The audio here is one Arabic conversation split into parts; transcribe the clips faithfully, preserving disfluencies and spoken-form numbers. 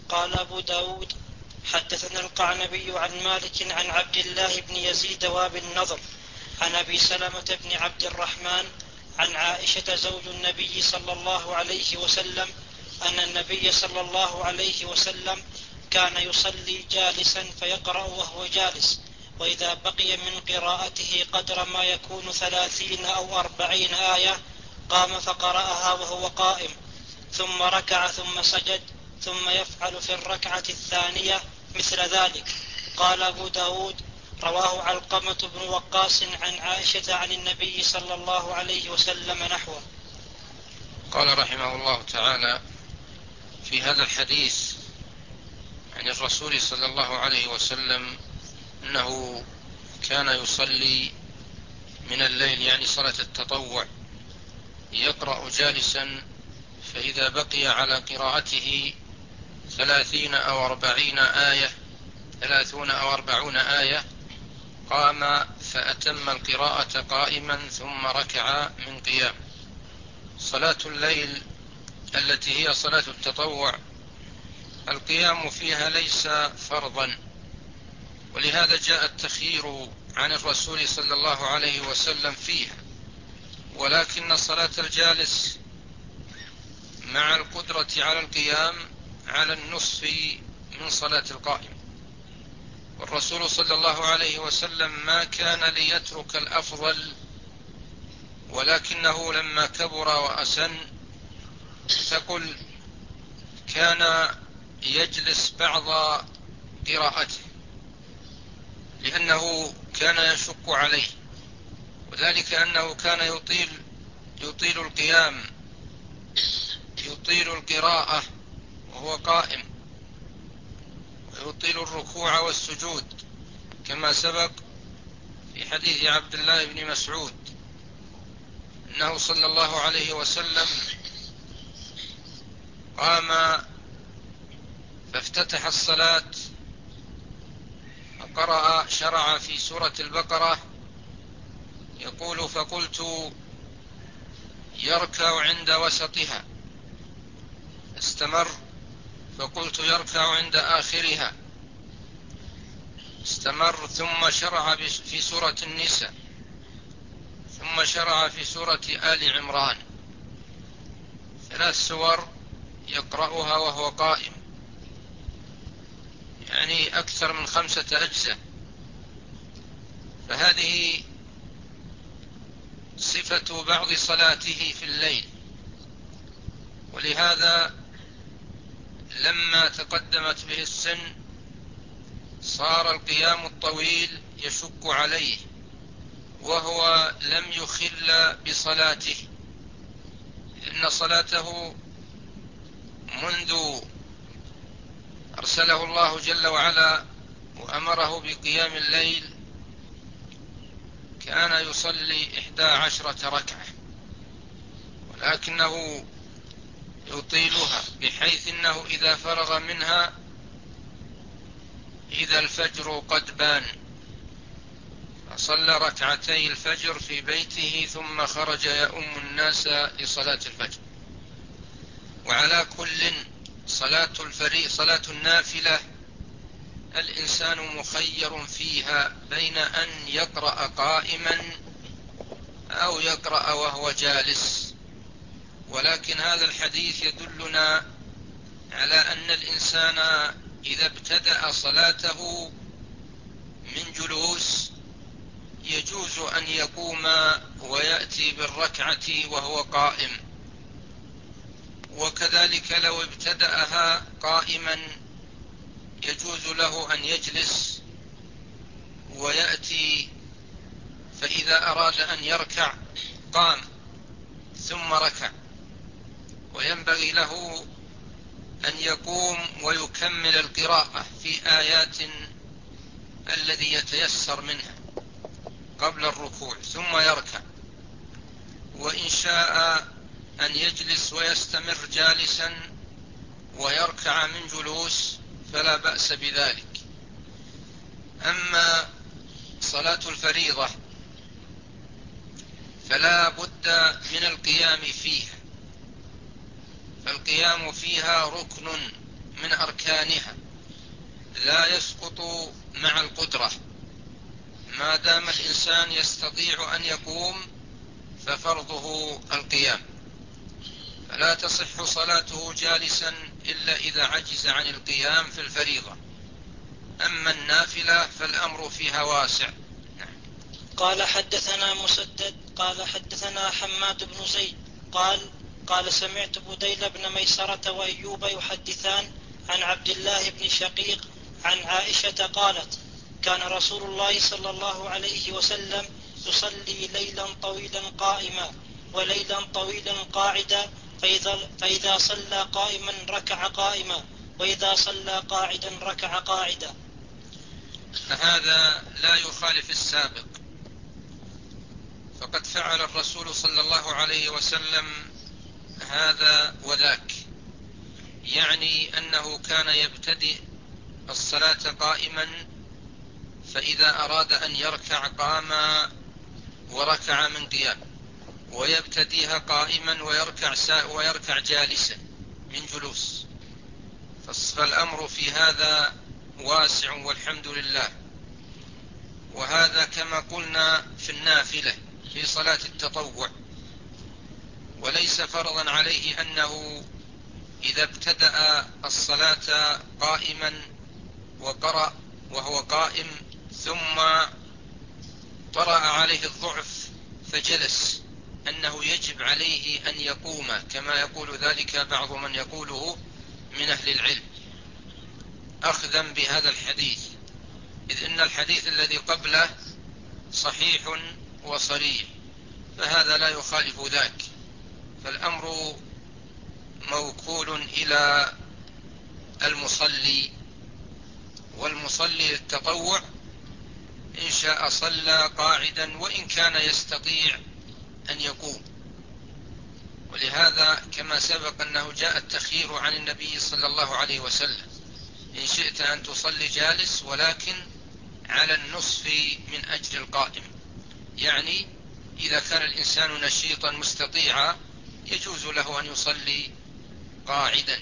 قال أبو داود حدثنا القعنبي عن مالك عن عبد الله بن يزيد وابي النضر عن أبي سلمة بن عبد الرحمن عن عائشة زوج النبي صلى الله عليه وسلم أن النبي صلى الله عليه وسلم كان يصلي جالسا فيقرأ وهو جالس، وإذا بقي من قراءته قدر ما يكون ثلاثين أو أربعين آية قام فقرأها وهو قائم، ثم ركع ثم سجد، ثم يفعل في الركعة الثانية مثل ذلك. قال أبو داود رواه علقمة بن وقاص عن عائشة عن النبي صلى الله عليه وسلم نحوه. قال رحمه الله تعالى في هذا الحديث عن الرسول صلى الله عليه وسلم أنه كان يصلي من الليل، يعني صلاة التطوع، يقرأ جالسا، فإذا بقي على قراءته ثلاثين أو أربعين آية ثلاثون أو أربعون آية قام فأتم القراءة قائما ثم ركع من قيام. صلاة الليل التي هي صلاة التطوع القيام فيها ليس فرضا، ولهذا جاء التخيير عن الرسول صلى الله عليه وسلم فيها، ولكن صلاة الجالس مع القدرة على القيام على النصف من صلاة القائم، والرسول صلى الله عليه وسلم ما كان ليترك الأفضل، ولكنه لما كبر وأسن فقل كان يجلس بعض قراءته لأنه كان يشق عليه، وذلك أنه كان يطيل يطيل القيام يطيل القراءة وهو قائم، ويطيل الركوع والسجود، كما سبق في حديث عبد الله بن مسعود أنه صلى الله عليه وسلم قام فافتتح الصلاة فقرأ شرع في سورة البقرة يقول فقلت يركع عند وسطها، استمر فقلت يركع عند آخرها، استمر، ثم شرع في سورة النساء، ثم شرع في سورة آل عمران، ثلاث سور يقرأها وهو قائم، يعني أكثر من خمسة أجزاء. فهذه صفة بعض صلاته في الليل، ولهذا لما تقدمت به السن صار القيام الطويل يشق عليه، وهو لم يخل بصلاته، لأن صلاته منذ أرسله الله جل وعلا وأمره بقيام الليل كان يصلي إحدى عشرة ركعة، ولكنه يطيلها بحيث أنه إذا فرغ منها إذا الفجر قد بان فصلى ركعتي الفجر في بيته ثم خرج يؤم الناس لصلاة الفجر. وعلى كل صلاة الفريضة صلاة النافلة الإنسان مخير فيها بين أن يقرأ قائما أو يقرأ وهو جالس، ولكن هذا الحديث يدلنا على أن الإنسان إذا ابتدأ صلاته من جلوس يجوز أن يقوم ويأتي بالركعة وهو قائم، وكذلك لو ابتدأها قائما يجوز له أن يجلس ويأتي، فإذا أراد أن يركع قام ثم ركع، وينبغي له أن يقوم ويكمل القراءة في آيات الذي يتيسر منها قبل الركوع ثم يركع، وإن شاء أن يجلس ويستمر جالسا ويركع من جلوس فلا بأس بذلك. أما صلاة الفريضة فلا بد من القيام فيها، فالقيام فيها ركن من أركانها لا يسقط مع القدرة، ما دام الإنسان يستطيع أن يقوم ففرضه القيام، فلا تصح صلاته جالسا إلا إذا عجز عن القيام في الفريضة. أما النافلة فالأمر فيها واسع. قال حدثنا مسدد قال حدثنا حماد بن زيد قال قال سمعت بديل بن ميسرة وأيوب يحدثان عن عبد الله بن شقيق عن عائشة قالت كان رسول الله صلى الله عليه وسلم يصلي ليلا طويلا قائما وليلا طويلا قاعدا، فإذا, فإذا صلى قائما ركع قائما وإذا صلى قاعدا ركع قاعدا. هذا لا يخالف السابق، فقد فعل الرسول صلى الله عليه وسلم هذا وذاك، يعني أنه كان يبتدئ الصلاة قائما، فإذا أراد أن يركع قام وركع من قيام، ويبتديها قائما ويركع, ويركع جالسا من جلوس. فالأمر في هذا واسع والحمد لله. وهذا كما قلنا في النافلة في صلاة التطوع، وليس فرضا عليه أنه إذا ابتدأ الصلاة قائما وقرأ وهو قائم ثم طرأ عليه الضعف فجلس أنه يجب عليه أن يقوم، كما يقول ذلك بعض من يقوله من أهل العلم أخذا بهذا الحديث، إذ إن الحديث الذي قبله صحيح وصريح، فهذا لا يخالف ذاك. فالأمر موكول إلى المصلي، والمصلي للتطوع إن شاء صلى قاعدا وإن كان يستطيع أن يقوم. ولهذا كما سبق أنه جاء التخيير عن النبي صلى الله عليه وسلم: إن شئت أن تصلي جالس ولكن على النصف من أجر القائم. يعني إذا كان الإنسان نشيطا مستطيعا يجوز له أن يصلي قاعدا،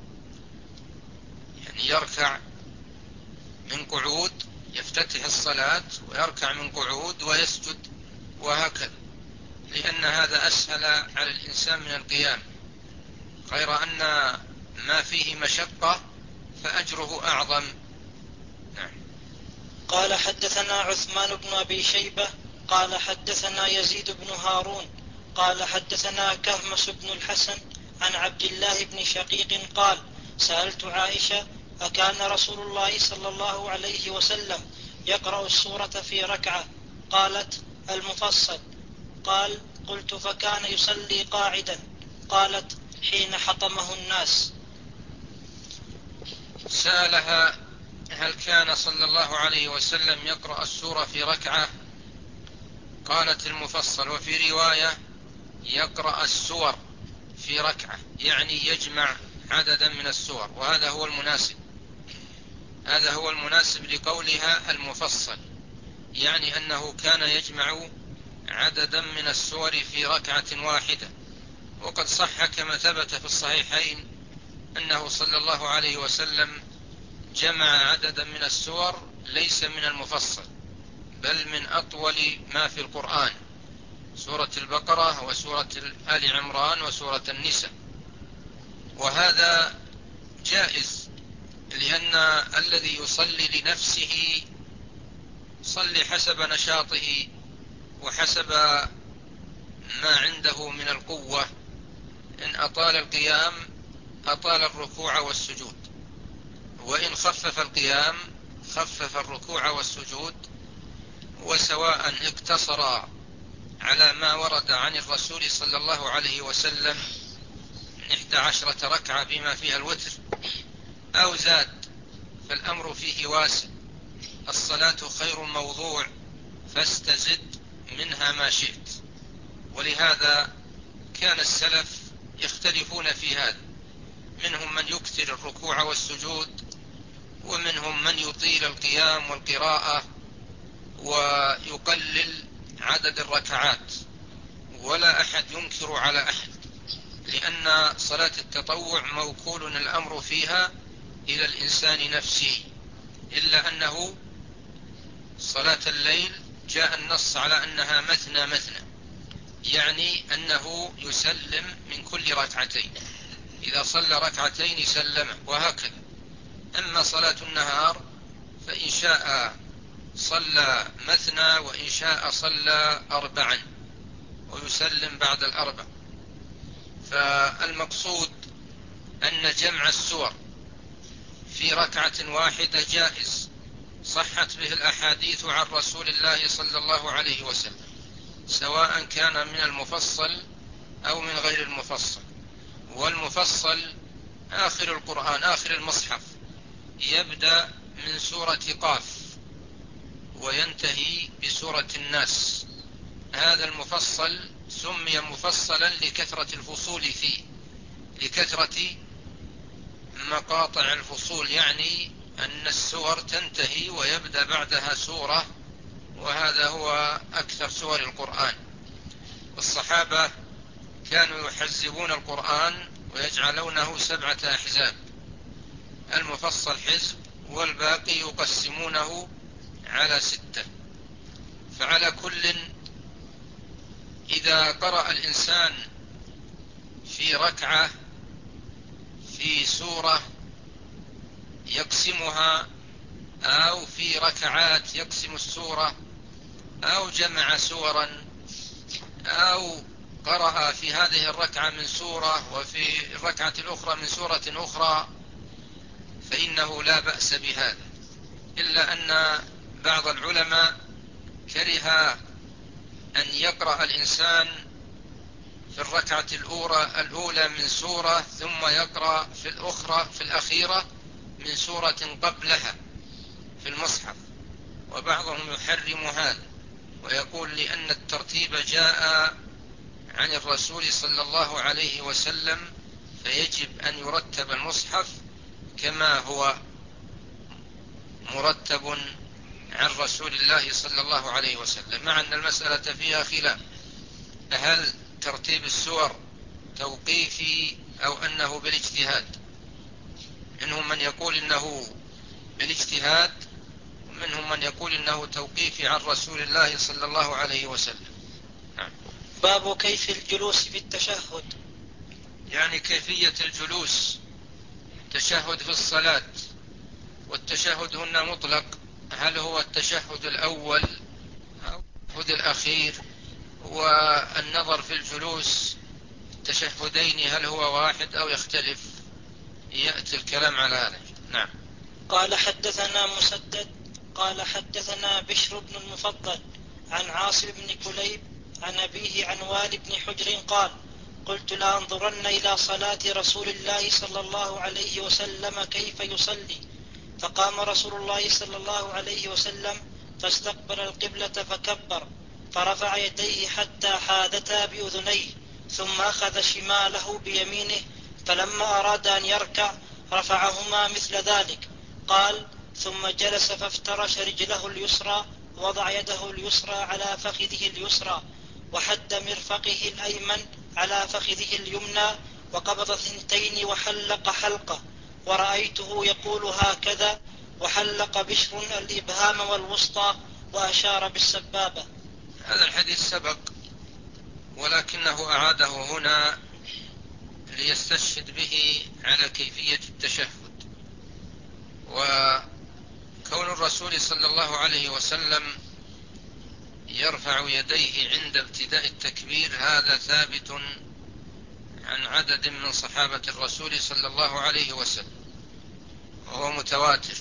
يعني يركع من قعود، يفتتح الصلاة ويركع من قعود ويسجد وهكذا، لأن هذا أسهل على الإنسان من القيام، غير أن ما فيه مشقة فأجره أعظم. نعم. قال حدثنا عثمان بن أبي شيبة قال حدثنا يزيد بن هارون قال حدثنا كهمس بن الحسن عن عبد الله بن شقيق قال سألت عائشة أكان رسول الله صلى الله عليه وسلم يقرأ السورة في ركعة؟ قالت المفصل. قال قلت فكان يصلي قاعدا؟ قالت حين حطمه الناس. سألها هل كان صلى الله عليه وسلم يقرأ السورة في ركعة؟ قالت المفصل. وفي رواية يقرأ السور في ركعة، يعني يجمع عددا من السور، وهذا هو المناسب، هذا هو المناسب لقولها المفصل، يعني أنه كان يجمع عددا من السور في ركعة واحدة. وقد صح كما ثبت في الصحيحين أنه صلى الله عليه وسلم جمع عددا من السور ليس من المفصل، بل من أطول ما في القرآن، سورة البقرة وسورة آل عمران وسورة النساء. وهذا جائز، لأن الذي يصلي لنفسه يصلي حسب نشاطه وحسب ما عنده من القوة، إن أطال القيام أطال الركوع والسجود، وإن خفف القيام خفف الركوع والسجود. وسواء اقتصر على ما ورد عن الرسول صلى الله عليه وسلم من إحدى عشرة ركعة بما فيها الوتر أو زاد، فالأمر فيه واسع. الصلاة خير موضوع فاستزد منها ما شئت. ولهذا كان السلف يختلفون في هذا، منهم من يكثر الركوع والسجود، ومنهم من يطيل القيام والقراءة ويقلل عدد الركعات، ولا أحد ينكر على أحد، لأن صلاة التطوع موكول الأمر فيها إلى الإنسان نفسه، إلا أنه صلاة الليل جاء النص على أنها مثنى مثنى، يعني أنه يسلم من كل ركعتين، إذا صلى ركعتين سلم، وهكذا. أما صلاة النهار فإن شاء صلى مثنى، وإن شاء صلى أربعا ويسلم بعد الأربع. فالمقصود أن جمع السور في ركعة واحدة جائز، صحت به الأحاديث عن رسول الله صلى الله عليه وسلم، سواء كان من المفصل أو من غير المفصل. والمفصل آخر القرآن، آخر المصحف، يبدأ من سورة قاف وينتهي بسورة الناس. هذا المفصل سمي مفصلا لكثرة الفصول فيه، لكثرة مقاطع الفصول، يعني أن السور تنتهي ويبدأ بعدها سورة، وهذا هو أكثر سور القرآن. والصحابة كانوا يحزبون القرآن ويجعلونه سبعة أحزاب، المفصل حزب والباقي يقسمونه على ستة. فعلى كل، إذا قرأ الإنسان في ركعة في سورة يقسمها، أو في ركعات يقسم السورة، أو جمع سورا، أو قرأ في هذه الركعة من سورة وفي الركعة الأخرى من سورة أخرى، فإنه لا بأس بهذا، إلا أن بعض العلماء كره أن يقرأ الإنسان في الركعة الأولى الأولى من سورة، ثم يقرأ في الأخرى في الأخيرة من سورة قبلها في المصحف. وبعضهم يحرم هذا ويقول لأن الترتيب جاء عن الرسول صلى الله عليه وسلم، فيجب أن يرتب المصحف كما هو مرتب عن رسول الله صلى الله عليه وسلم، مع أن المسألة فيها خلاف، هل ترتيب السور توقيفي أو أنه بالاجتهاد. منهم من يقول إنه بالاجتهاد، ومنهم من يقول إنه توقيفي عن رسول الله صلى الله عليه وسلم. نعم. باب كيف الجلوس في التشهد، يعني كيفية الجلوس، تشهد في الصلاة. والتشهد هنا مطلق، هل هو التشهد الأول أو التشهد الأخير؟ والنظر في الجلوس التشهدين هل هو واحد أو يختلف؟ يأتي الكلام على هذا. نعم. قال حدثنا مسدد قال حدثنا بشر بن المفضل عن عاصم بن كليب عن أبيه عن وائل بن حجر قال: قلت لأنظرن إلى صلاة رسول الله صلى الله عليه وسلم كيف يصلي، فقام رسول الله صلى الله عليه وسلم فاستقبل القبلة فكبر، فرفع يديه حتى حاذتا بأذنيه، ثم أخذ شماله بيمينه، فلما أراد أن يركع رفعهما مثل ذلك. قال: ثم جلس فافترش رجله اليسرى، وضع يده اليسرى على فخذه اليسرى، وحد مرفقه الأيمن على فخذه اليمنى، وقبض ثنتين وحلق حلقة، ورأيته يقول هكذا، وحلق بشر الإبهام والوسطى وأشار بالسبابة. هذا الحديث سبق، ولكنه أعاده هنا ليستشهد به على كيفية التشهد. وكون الرسول صلى الله عليه وسلم يرفع يديه عند ابتداء التكبير هذا ثابت عن عدد من صحابة الرسول صلى الله عليه وسلم، وهو متواتر.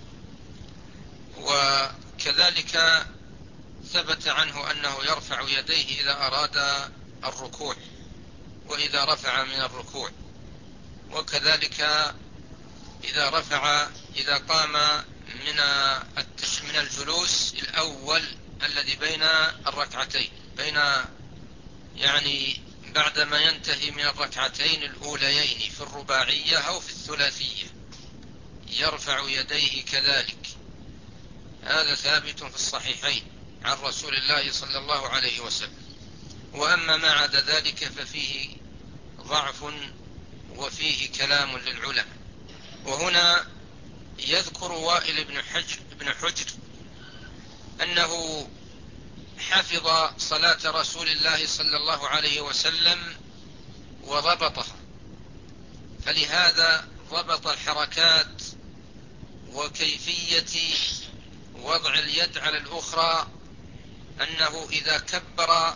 وكذلك ثبت عنه أنه يرفع يديه إذا أراد الركوع وإذا رفع من الركوع، وكذلك إذا رفع إذا قام من من الجلوس الأول الذي بين الركعتين، بين يعني بعدما ينتهي من الركعتين الأوليين في الرباعية أو في الثلاثية يرفع يديه كذلك. هذا ثابت في الصحيحين عن رسول الله صلى الله عليه وسلم. وأما ما عدا ذلك ففيه ضعف وفيه كلام للعلماء. وهنا يذكر وائل بن حجر, بن حجر أنه حفظ صلاة رسول الله صلى الله عليه وسلم وضبطها، فلهذا ضبط الحركات وكيفية وضع اليد على الأخرى، أنه إذا كبر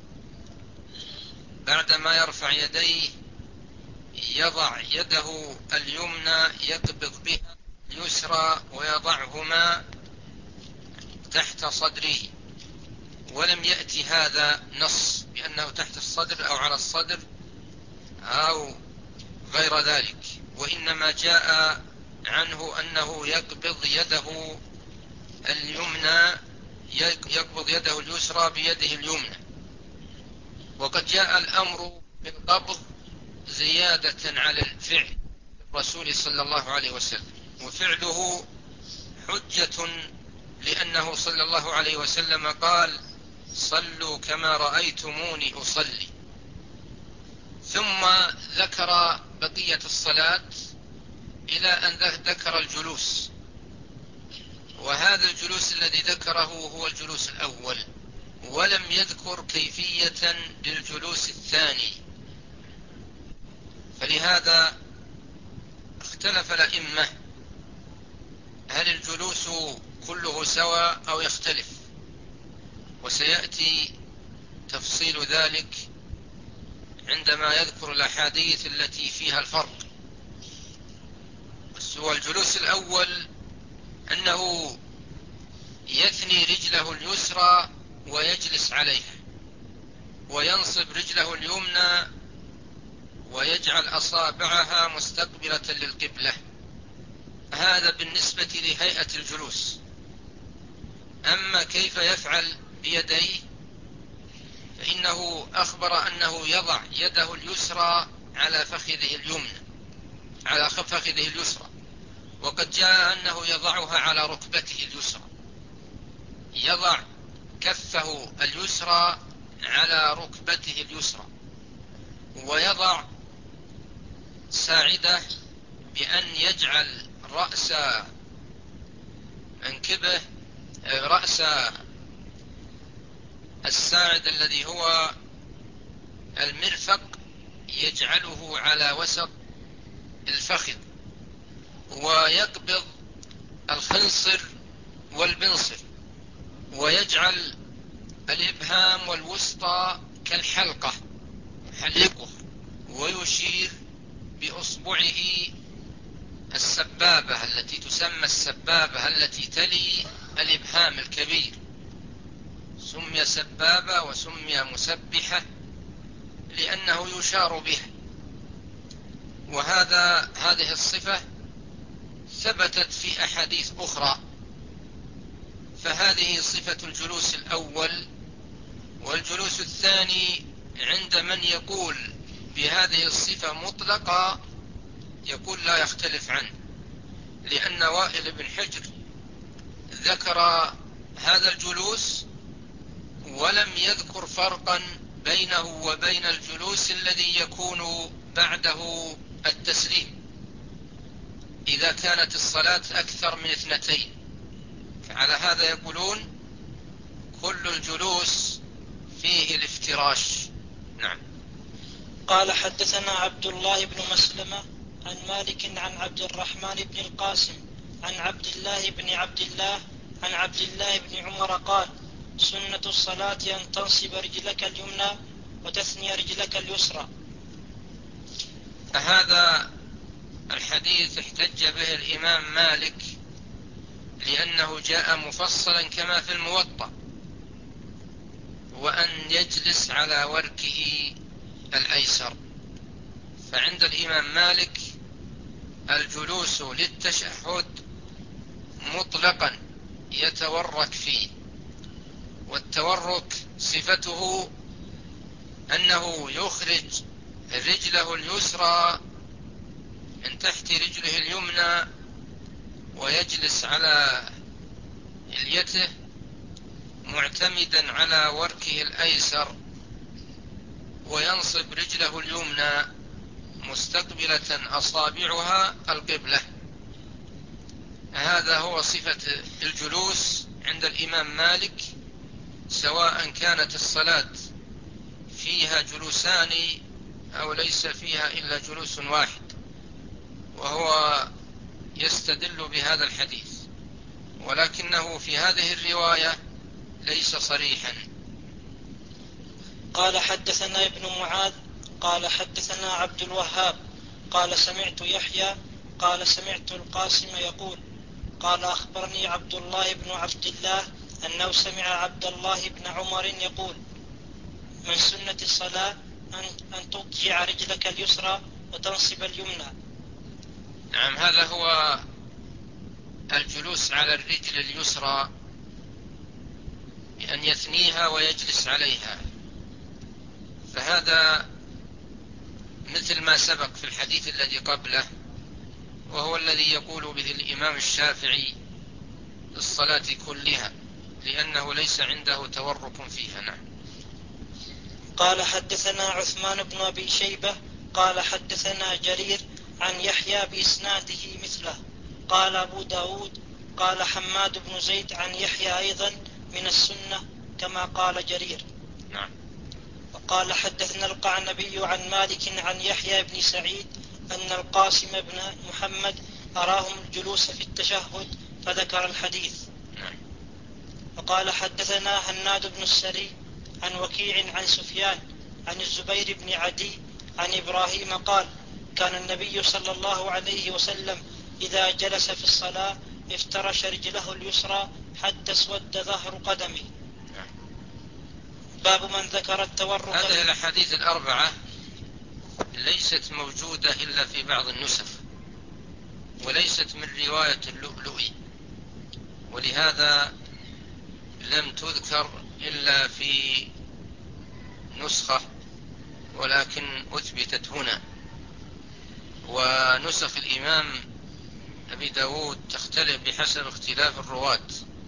بعدما يرفع يديه يضع يده اليمنى يقبض بها اليسرى ويضعهما تحت صدره، ولم يأتي هذا نص بأنه تحت الصدر أو على الصدر أو غير ذلك، وإنما جاء عنه أنه يقبض يده اليمنى يقبض يده اليسرى بيده اليمنى. وقد جاء الأمر بالقبض زيادة على الفعل الرسول صلى الله عليه وسلم، وفعله حجة، لأنه صلى الله عليه وسلم قال: صلوا كما رأيتموني أصلي. ثم ذكر بقية الصلاة إلى أن ذكر الجلوس، وهذا الجلوس الذي ذكره هو الجلوس الأول، ولم يذكر كيفية للجلوس الثاني، فلهذا اختلف الأئمة هل الجلوس كله سواء أو يختلف، وسيأتي تفصيل ذلك عندما يذكر الأحاديث التي فيها الفرق. هو الجلوس الأول أنه يثني رجله اليسرى ويجلس عليها، وينصب رجله اليمنى ويجعل أصابعها مستقبلة للقبلة. هذا بالنسبة لهيئة الجلوس. أما كيف يفعل بيديه فإنه أخبر أنه يضع يده اليسرى على فخذه اليمنى على فخذه اليسرى، وقد جاء أنه يضعها على ركبته اليسرى، يضع كفه اليسرى على ركبته اليسرى، ويضع ساعده بأن يجعل رأس منكبه رأس الساعد الذي هو المرفق يجعله على وسط الفخذ، ويقبض الخنصر والبنصر، ويجعل الإبهام والوسطى كالحلقة حلقه، ويشير بأصبعه السبابة التي تسمى السبابة التي تلي الإبهام الكبير، سمي سبابة وسمي مسبحة لأنه يشار بها. وهذا هذه الصفة ثبتت في أحاديث أخرى، فهذه صفة الجلوس الأول. والجلوس الثاني عند من يقول بهذه الصفة مطلقة يقول لا يختلف عنه، لأن وائل بن حجر ذكر هذا الجلوس ولم يذكر فرقا بينه وبين الجلوس الذي يكون بعده التسليم إذا كانت الصلاة أكثر من اثنتين، فعلى هذا يقولون كل الجلوس فيه الافتراش. نعم. قال: حدثنا عبد الله بن مسلمة عن مالك عن عبد الرحمن بن القاسم عن عبد الله بن عبد الله عن عبد الله بن عمر قال: سنة الصلاة أن تنصب رجلك اليمنى وتثني رجلك اليسرى. هذا الحديث احتج به الإمام مالك لأنه جاء مفصلا كما في الموطأ، وأن يجلس على وركه الأيسر. فعند الإمام مالك الجلوس للتشهد مطلقا يتورك فيه، والتورك صفته أنه يخرج رجله اليسرى من تحت رجله اليمنى ويجلس على اليته معتمدا على وركه الأيسر، وينصب رجله اليمنى مستقبلة أصابعها القبلة. هذا هو صفة الجلوس عند الإمام مالك، سواء كانت الصلاة فيها جلوسان أو ليس فيها إلا جلوس واحد، وهو يستدل بهذا الحديث، ولكنه في هذه الرواية ليس صريحا. قال حدثنا ابن معاذ قال حدثنا عبد الوهاب قال سمعت يحيى قال سمعت القاسم يقول قال أخبرني عبد الله بن عبد الله أنه سمع عبد الله بن عمر يقول من سنة الصلاة أن تضجع رجلك اليسرى وتنصب اليمنى. نعم، هذا هو الجلوس على الرجل اليسرى بأن يثنيها ويجلس عليها، فهذا مثل ما سبق في الحديث الذي قبله، وهو الذي يقول به الإمام الشافعي الصلاة كلها، لأنه ليس عنده تورك فيها. نعم. قال حدثنا عثمان بن أبي شيبة قال حدثنا جرير عن يحيى بإسناده مثله. قال أبو داود قال حماد بن زيد عن يحيى أيضا من السنة كما قال جرير. نعم. وقال حدثنا القعنبي عن مالك عن يحيى بن سعيد أن القاسم بن محمد أراهم الجلوس في التشهد فذكر الحديث. نعم. وقال حدثنا هناد بن السري عن وكيع عن سفيان عن الزبير بن عدي عن إبراهيم قال كان النبي صلى الله عليه وسلم إذا جلس في الصلاة افترش رجله اليسرى حتى اسود ظهر قدمه. باب من ذكر التورك. هذه الأحاديث الأربعة ليست موجودة إلا في بعض النسخ، وليست من رواية اللؤلؤي، ولهذا لم تذكر إلا في نسخة، ولكن أثبتت هنا. ونسخ الإمام أبي داود تختلف بحسب اختلاف الرواة،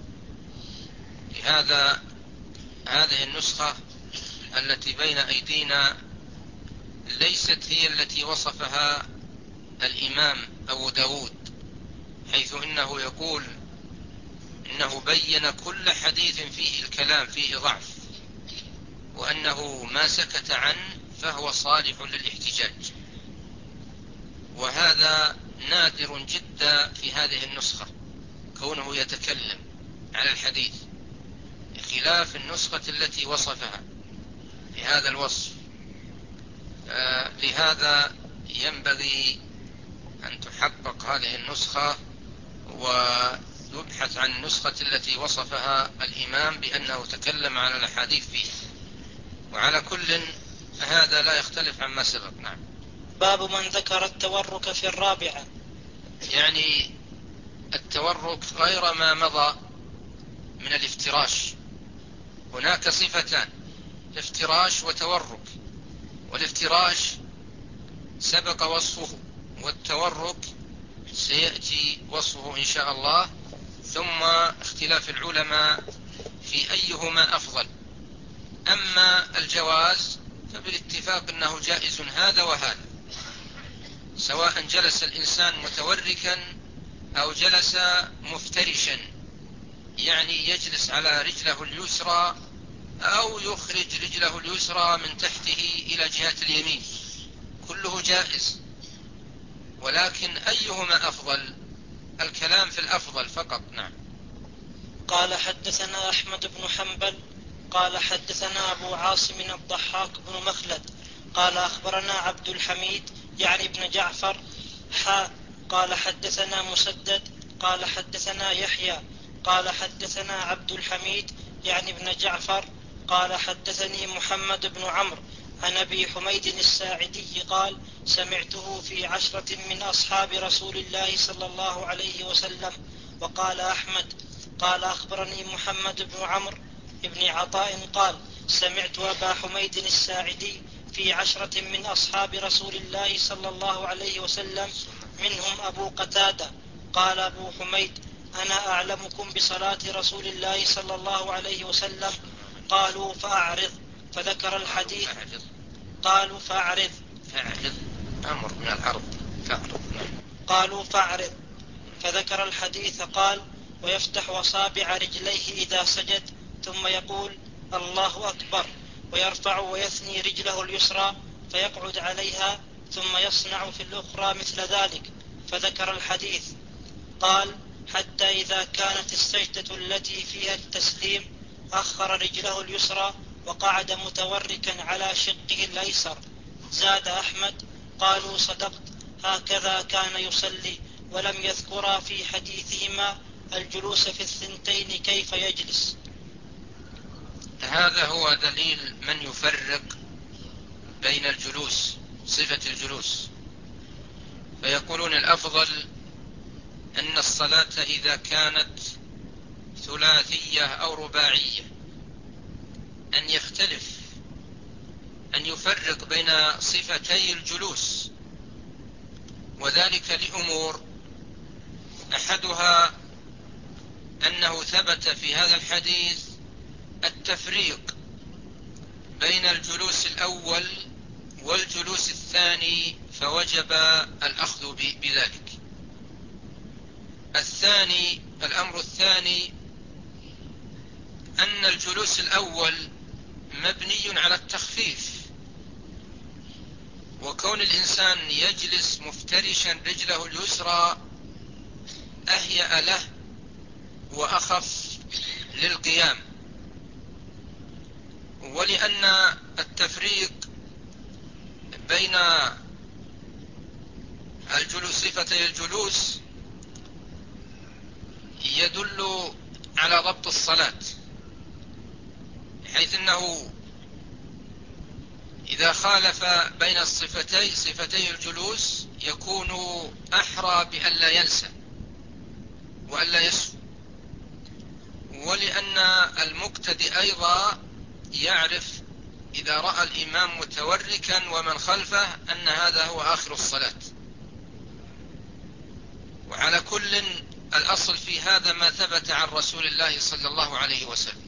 لهذا هذه النسخة التي بين أيدينا ليست هي التي وصفها الإمام أبو داود، حيث إنه يقول إنه بين كل حديث فيه الكلام فيه ضعف، وأنه ما سكت عنه فهو صالح للاحتجاج، وهذا نادر جدا في هذه النسخة، كونه يتكلم على الحديث، خلاف النسخة التي وصفها بهذا الوصف. آه لهذا ينبغي أن تحقق هذه النسخة ويبحث عن النسخة التي وصفها الإمام بأنه تكلم على الحديث فيه. وعلى كل هذا لا يختلف عما سبق. نعم. باب من ذكر التورك في الرابعة. يعني التورك غير ما مضى من الافتراش، هناك صفتان، افتراش وتورك، والافتراش سبق وصفه، والتورك سيأتي وصفه إن شاء الله، ثم اختلاف العلماء في أيهما أفضل. أما الجواز فبالاتفاق أنه جائز هذا وهذا، سواء جلس الإنسان متوركا أو جلس مفترشا، يعني يجلس على رجله اليسرى أو يخرج رجله اليسرى من تحته إلى جهة اليمين، كله جائز، ولكن أيهما أفضل؟ الكلام في الأفضل فقط. نعم. قال حدثنا أحمد بن حنبل قال حدثنا أبو عاصم الضحاك بن مخلد قال أخبرنا عبد الحميد يعني ابن جعفر حا قال حدثنا مسدد قال حدثنا يحيى قال حدثنا عبد الحميد يعني ابن جعفر قال حدثني محمد بن عمرو عن أبي حميد الساعدي قال سمعته في عشرة من أصحاب رسول الله صلى الله عليه وسلم. وقال أحمد قال أخبرني محمد بن عمرو ابن عطاء قال سمعت أبا حميد الساعدي في عشرة من أصحاب رسول الله صلى الله عليه وسلم منهم أبو قتادة. قال أبو حميد أنا أعلمكم بصلاة رسول الله صلى الله عليه وسلم. قالوا فأعرض، فذكر الحديث. قالوا فأعرض فأعرض أمر من العرض. فأعرض. قالوا فأعرض فذكر الحديث. قال: ويفتح أصابع رجليه إذا سجد ثم يقول: الله أكبر، ويرفع ويثني رجله اليسرى فيقعد عليها ثم يصنع في الأخرى مثل ذلك. فذكر الحديث. قال: حتى إذا كانت السجدة التي فيها التسليم أخر رجله اليسرى وقعد متوركا على شقه الأيسر. زاد أحمد: قالوا صدقت، هكذا كان يصلي، ولم يذكرا في حديثهما الجلوس في الثنتين كيف يجلس. هذا هو دليل من يفرق بين الجلوس، صفة الجلوس، فيقولون الأفضل أن الصلاة إذا كانت ثلاثية أو رباعية أن يختلف، أن يفرق بين صفتي الجلوس، وذلك لأمور: أحدها أنه ثبت في هذا الحديث التفريق بين الجلوس الأول والجلوس الثاني، فوجب الأخذ بذلك. الثاني الأمر الثاني أن الجلوس الأول مبني على التخفيف، وكون الإنسان يجلس مفترشا رجله اليسرى أهيأ له وأخف للقيام. ولأن التفريق بين الجلوس صفتي الجلوس يدل على ضبط الصلاة، حيث أنه إذا خالف بين الصفتي صفتي الجلوس يكون أحرى بألا ينسى وألا يسهو. ولأن المقتدي أيضا يعرف إذا رأى الإمام متوركا ومن خلفه أن هذا هو آخر الصلاة. وعلى كل الأصل في هذا ما ثبت عن رسول الله صلى الله عليه وسلم.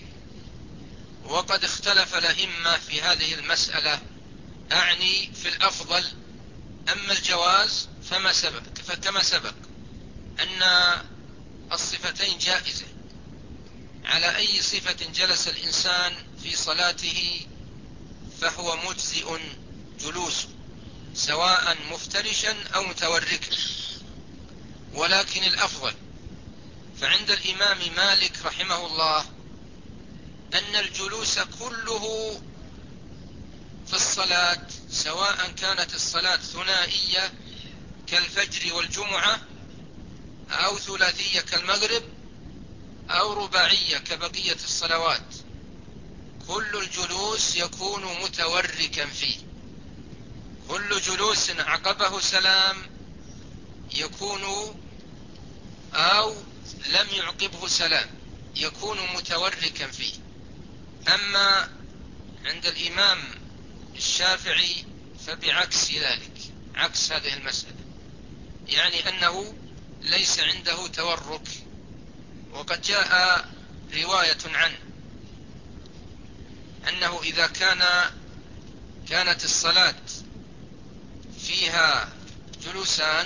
وقد اختلف الأئمة في هذه المسألة، أعني في الأفضل. أما الجواز فما سبق فكما سبق أن الصفتين جائزة، على أي صفة جلس الإنسان في صلاته فهو مجزئ جلوسه، سواء مفترشا أو متوركا. ولكن الأفضل فعند الإمام مالك رحمه الله أن الجلوس كله في الصلاة، سواء كانت الصلاة ثنائية كالفجر والجمعة، أو ثلاثية كالمغرب، أو رباعية كبقية الصلوات، كل الجلوس يكون متوركا فيه. كل جلوس عقبه سلام يكون، أو لم يعقبه سلام، يكون متوركا فيه. أما عند الإمام الشافعي فبعكس ذلك، عكس هذه المسألة، يعني أنه ليس عنده تورك. وقد جاء رواية عنه أنه إذا كان كانت الصلاة فيها جلوسان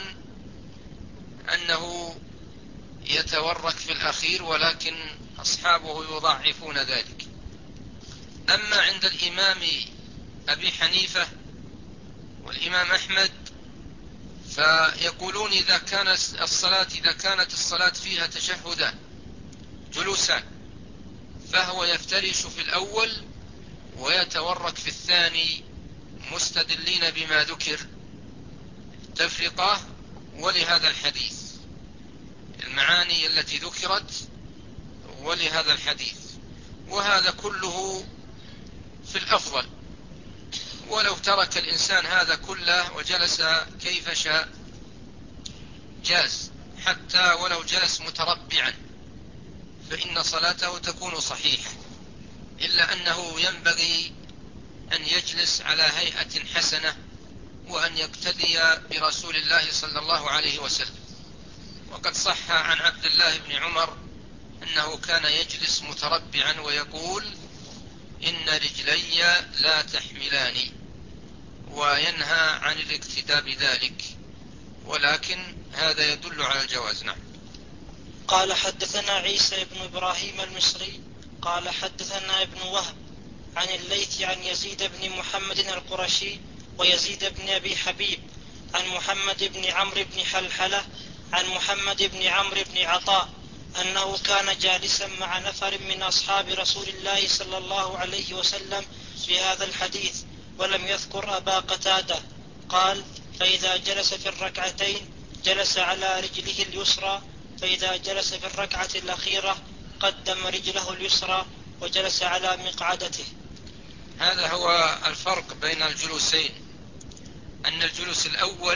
أنه يتورك في الأخير، ولكن أصحابه يضعفون ذلك. أما عند الإمام أبي حنيفة والإمام أحمد فيقولون إذا كانت الصلاة إذا كانت الصلاة فيها تشهدان جلوسان فهو يفترش في الأول ويتورك في الثاني، مستدلين بما ذكر تفرقة ولهذا الحديث، المعاني التي ذكرت ولهذا الحديث. وهذا كله في الأفضل، ولو ترك الإنسان هذا كله وجلس كيف شاء جاز، حتى ولو جلس متربعا فإن صلاته تكون صحيحة، إلا أنه ينبغي أن يجلس على هيئة حسنة وأن يقتدي برسول الله صلى الله عليه وسلم. وقد صح عن عبد الله بن عمر أنه كان يجلس متربعا ويقول: إن رجلي لا تحملاني، وينهى عن الاقتداء بذلك. ولكن هذا يدل على الجواز. نعم. قال حدثنا عيسى بن إبراهيم المصري قال حدثنا ابن وهب عن الليث عن يزيد بن محمد القرشي ويزيد بن أبي حبيب عن محمد بن عمرو بن حلحلة عن محمد بن عمرو بن عطاء أنه كان جالسا مع نفر من أصحاب رسول الله صلى الله عليه وسلم في هذا الحديث ولم يذكر أبا قتادة. قال: فإذا جلس في الركعتين جلس على رجله اليسرى، فإذا جلس في الركعة الأخيرة قدم رجله اليسرى وجلس على مقعدته. هذا هو الفرق بين الجلوسين، أن الجلوس الأول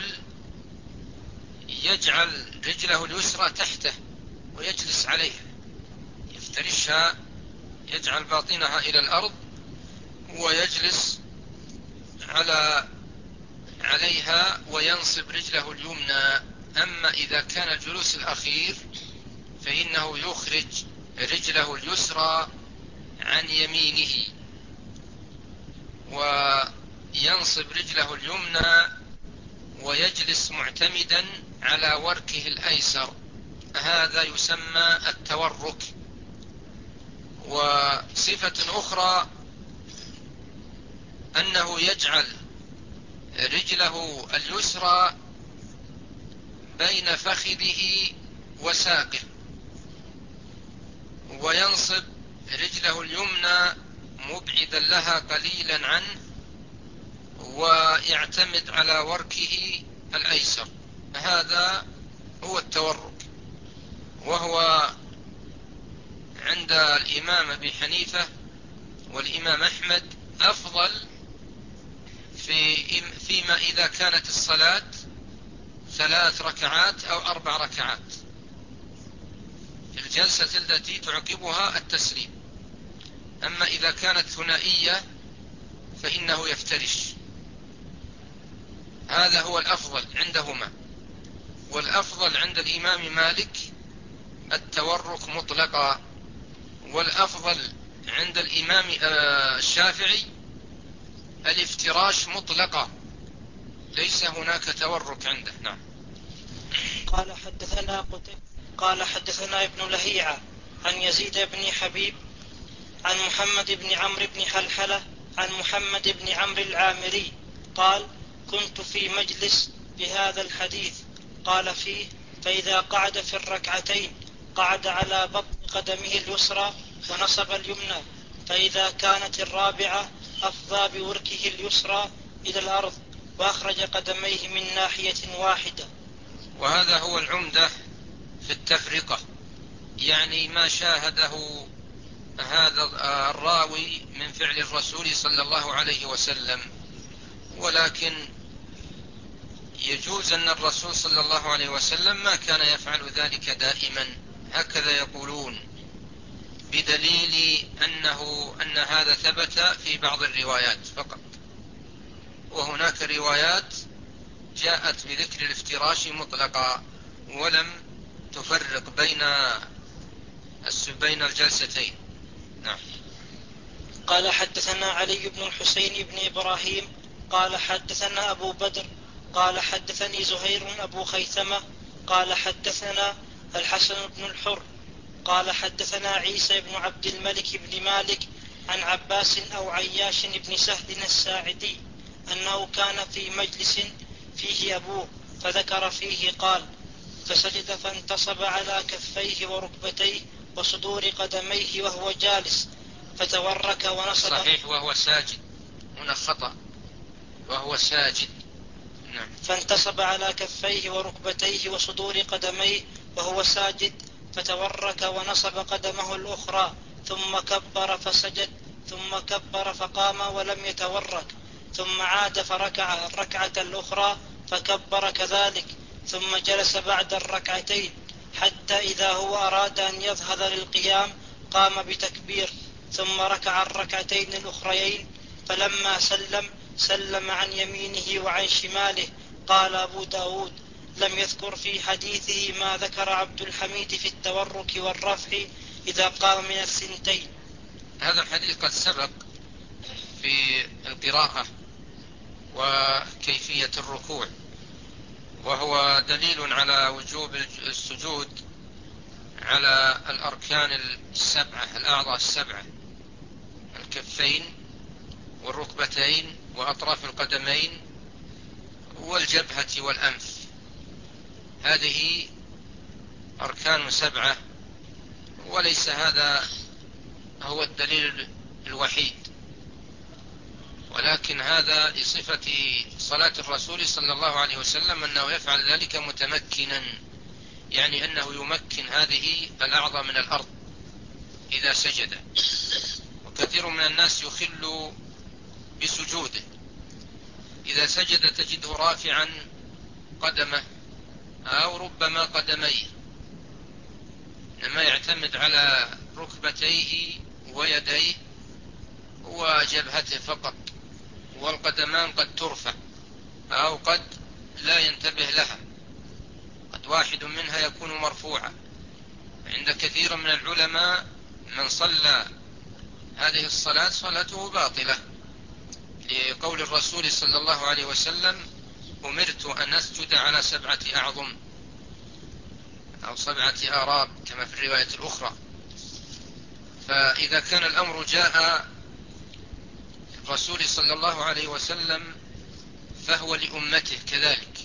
يجعل رجله اليسرى تحته ويجلس عليها، يفترشها، يجعل باطنها إلى الأرض ويجلس على عليها وينصب رجله اليمنى. أما إذا كان الجلوس الأخير فإنه يخرج رجله اليسرى عن يمينه وينصب رجله اليمنى ويجلس معتمدا على وركه الأيسر. هذا يسمى التورك. وصفة أخرى أنه يجعل رجله اليسرى بين فخذه وساقه وينصب رجله اليمنى مبعدا لها قليلا عنه ويعتمد على وركه الأيسر. هذا هو التورك، وهو عند الإمام أبي حنيفة والإمام أحمد أفضل في فيما إذا كانت الصلاة ثلاث ركعات أو أربع ركعات، الجلسة التي تعقبها التسليم. أما إذا كانت ثنائية فإنه يفترش. هذا هو الأفضل عندهما. والأفضل عند الإمام مالك التورك مطلقا، والأفضل عند الإمام الشافعي الافتراش مطلقا، ليس هناك تورك عنده. نعم. قال حدثنا قتيبة قال حدثنا ابن لهيعة عن يزيد بن حبيب عن محمد بن عمرو بن حلحلة عن محمد بن عمرو العامري قال: كنت في مجلس بهذا الحديث. قال فيه: فإذا قعد في الركعتين قعد على بطن قدمه اليسرى ونصب اليمنى، فإذا كانت الرابعة أفضى بوركه اليسرى إلى الأرض وأخرج قدميه من ناحية واحدة. وهذا هو العمدة في التفرقة، يعني ما شاهده هذا الراوي من فعل الرسول صلى الله عليه وسلم. ولكن يجوز أن الرسول صلى الله عليه وسلم ما كان يفعل ذلك دائما، هكذا يقولون، بدليل أنه أن هذا ثبت في بعض الروايات فقط، وهناك روايات جاءت بذكر الافتراش مطلقا ولم تفرق بين بين الجلستين. نعم. قال حدثنا علي بن الحسين بن إبراهيم قال حدثنا أبو بدر قال حدثني زهير أبو خيثمة قال حدثنا الحسن بن الحر قال حدثنا عيسى بن عبد الملك بن مالك عن عباس أو عياش بن سهل الساعدي أنه كان في مجلس فيه أبوه فذكر فيه قال: فسجد فانتصب على كفيه وركبتيه وصدور قدميه وهو جالس فتورك ونصب. صحيح، وهو ساجد، هنا خطأ، وهو ساجد. نعم. فانتصب على كفيه وركبتيه وصدور قدميه وهو ساجد فتورك ونصب قدمه الأخرى ثم كبر فسجد ثم كبر فقام ولم يتورك ثم عاد فركع الركعة الأخرى فكبر كذلك ثم جلس بعد الركعتين حتى إذا هو أراد أن يظهر للقيام قام بتكبير ثم ركع الركعتين الأخريين فلما سلم سلم عن يمينه وعن شماله. قال أبو داود: لم يذكر في حديثه ما ذكر عبد الحميد في التورك والرفع إذا قام من الثنتين. هذا الحديث قد سبق في القراءة وكيفية الركوع، وهو دليل على وجوب السجود على الأركان السبعة، الأعضاء السبعة: الكفين والركبتين وأطراف القدمين والجبهة والأنف. هذه أركان سبعة، وليس هذا هو الدليل الوحيد، ولكن هذا لصفة صلاة الرسول صلى الله عليه وسلم أنه يفعل ذلك متمكنا، يعني أنه يمكن هذه الأعضاء من الأرض إذا سجد. وكثير من الناس يخل بسجوده، إذا سجد تجده رافعا قدمه أو ربما قدميه، إنما يعتمد على ركبتيه ويديه وجبهته فقط، والقدمان قد ترفع أو قد لا ينتبه لها، قد واحد منها يكون مرفوعا. عند كثير من العلماء من صلى هذه الصلاة صلاته باطلة، لقول الرسول صلى الله عليه وسلم: أمرت أن أسجد على سبعة أعظم أو سبعة آراب كما في الرواية الأخرى. فإذا كان الأمر جاء الرسول صلى الله عليه وسلم فهو لأمته كذلك،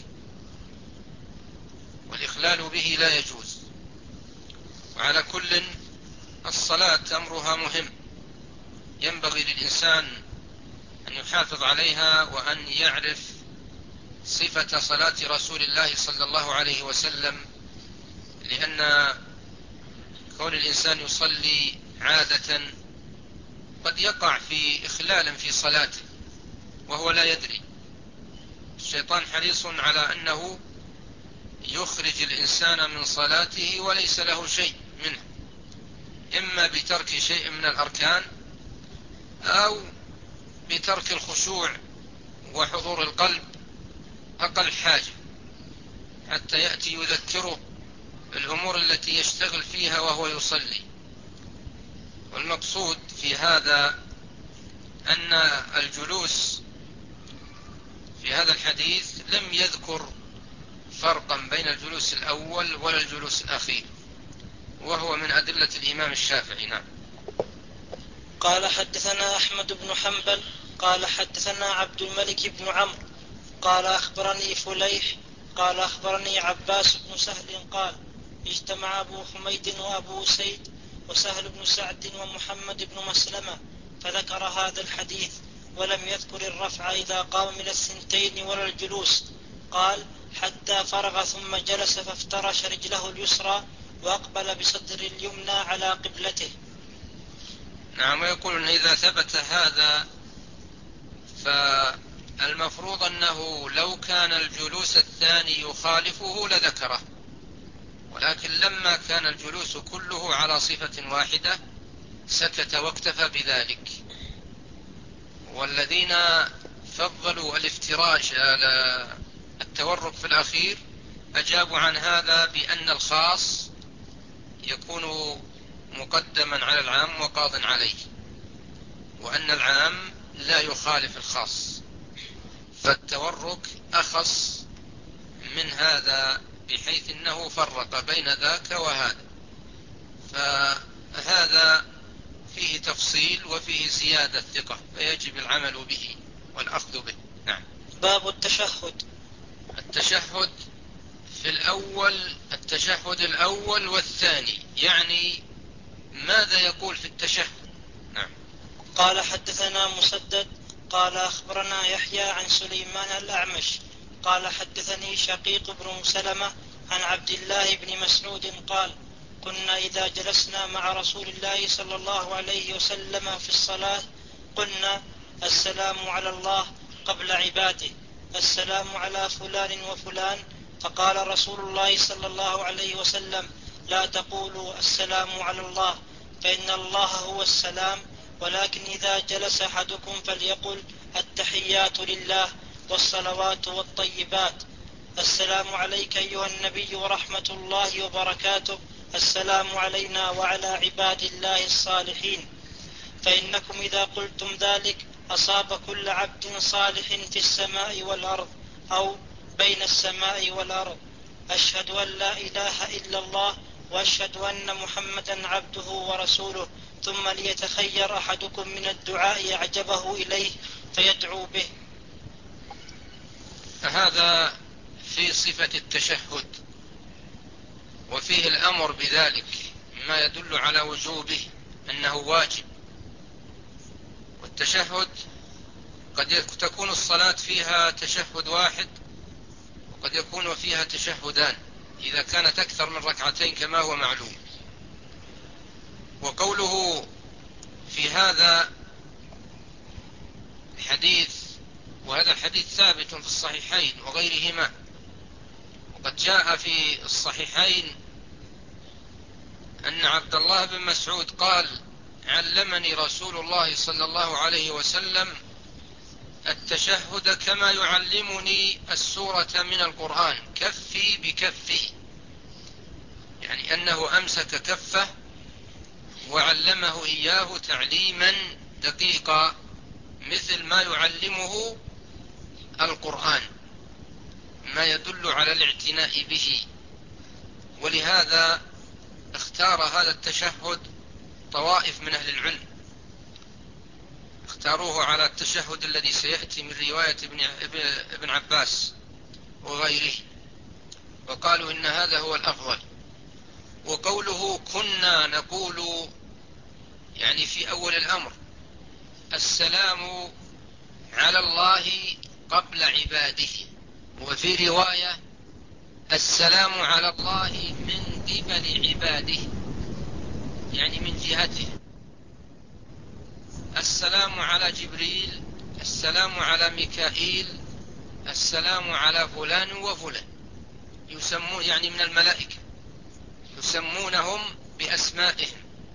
والإخلال به لا يجوز. وعلى كل، الصلاة أمرها مهم، ينبغي للإنسان أن يحافظ عليها وأن يعرف صفة صلاة رسول الله صلى الله عليه وسلم، لأن كون الإنسان يصلي عادة قد يقع في إخلال في صلاته وهو لا يدري. الشيطان حريص على أنه يخرج الإنسان من صلاته وليس له شيء منه، إما بترك شيء من الأركان أو بترك الخشوع وحضور القلب أقل حاجة، حتى يأتي يذكره الأمور التي يشتغل فيها وهو يصلي. والمقصود في هذا أن الجلوس في هذا الحديث لم يذكر فرقا بين الجلوس الأول ولا الجلوس الأخير، وهو من أدلة الإمام الشافعي. نعم. قال حدثنا أحمد بن حنبل قال حدثنا عبد الملك بن عمرو قال أخبرني فليح قال أخبرني عباس بن سهل قال: اجتمع أبو حميد وأبو سيد وسهل بن سعد ومحمد بن مسلمة فذكر هذا الحديث، ولم يذكر الرفع إذا قام من الثنتين ولا الجلوس. قال: حتى فرغ ثم جلس فافترش رجله اليسرى وأقبل بصدر اليمنى على قبلته. نعم. ويقول أن إذا ثبت هذا فالمفروض أنه لو كان الجلوس الثاني يخالفه لذكره، ولكن لما كان الجلوس كله على صفة واحدة سكت واكتفى بذلك. والذين فضلوا الافتراش على التورك في الأخير أجابوا عن هذا بأن الخاص يكون مقدما على العام وقاض عليه، وأن العام لا يخالف الخاص، فالتورك أخص من هذا بحيث أنه فرق بين ذاك وهذا، فهذا فيه تفصيل وفيه زيادة ثقة، فيجب العمل به والأخذ به. نعم. باب التشهد. التشهد في الأول، التشهد الأول والثاني، يعني ماذا يقول في التشهد؟ نعم. قال حدثنا مسدد قال أخبرنا يحيى عن سليمان الأعمش قال حدثني شقيق بن سلمة عن عبد الله بن مسعود قال: كنا إذا جلسنا مع رسول الله صلى الله عليه وسلم في الصلاة قلنا: السلام على الله قبل عباده، السلام على فلان وفلان. فقال رسول الله صلى الله عليه وسلم: لا تقولوا السلام على الله، فإن الله هو السلام، ولكن إذا جلس أحدكم فليقل: التحيات لله والصلوات والطيبات، السلام عليك أيها النبي ورحمة الله وبركاته، السلام علينا وعلى عباد الله الصالحين. فإنكم إذا قلتم ذلك أصاب كل عبد صالح في السماء والأرض، أو بين السماء والأرض، أشهد أن لا إله إلا الله وأشهد أن محمدا عبده ورسوله، ثم ليتخير أحدكم من الدعاء أعجبه إليه فيدعو به. فهذا في صفة التشهد، وفيه الأمر بذلك ما يدل على وجوبه أنه واجب. والتشهد قد تكون الصلاة فيها تشهد واحد، وقد يكون فيها تشهدان إذا كانت أكثر من ركعتين كما هو معلوم. وقوله في هذا الحديث، وهذا الحديث ثابت في الصحيحين وغيرهما، وقد جاء في الصحيحين أن عبد الله بن مسعود قال: علمني رسول الله صلى الله عليه وسلم التشهد كما يعلمني السورة من القرآن كفي بكفي، يعني أنه أمسك كفه وعلمه إياه تعليما دقيقا مثل ما يعلمه القرآن، ما يدل على الاعتناء به. ولهذا اختار هذا التشهد طوائف من أهل العلم، اختاروه على التشهد الذي سيأتي من رواية ابن عباس وغيره، وقالوا إن هذا هو الأفضل. وقوله كنا نقول يعني في أول الأمر السلام على الله قبل عباده، وفي رواية السلام على الله من قبل عباده، يعني من جهته. السلام على جبريل، السلام على ميكائيل، السلام على فلان وفلان، يسمون يعني من الملائكة، يسمونهم بأسمائهم.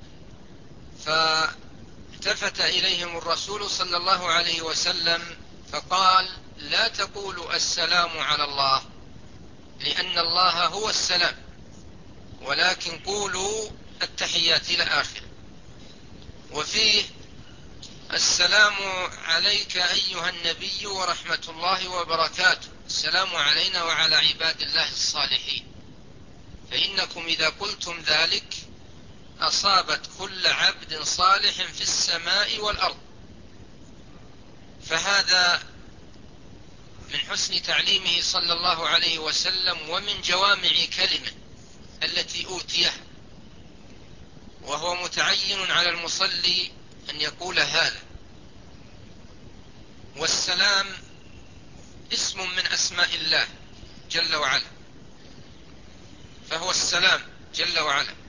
فالتفت إليهم الرسول صلى الله عليه وسلم فقال: لا تقولوا السلام على الله لأن الله هو السلام، ولكن قولوا التحيات إلى آخر. وفيه السلام عليك أيها النبي ورحمة الله وبركاته، السلام علينا وعلى عباد الله الصالحين، فإنكم إذا قلتم ذلك أصابت كل عبد صالح في السماء والأرض. فهذا من حسن تعليمه صلى الله عليه وسلم ومن جوامع كلمة التي أوتيه، وهو متعين على المصلي أن يقول هذا. والسلام اسم من أسماء الله جل وعلا، فهو السلام جل وعلا.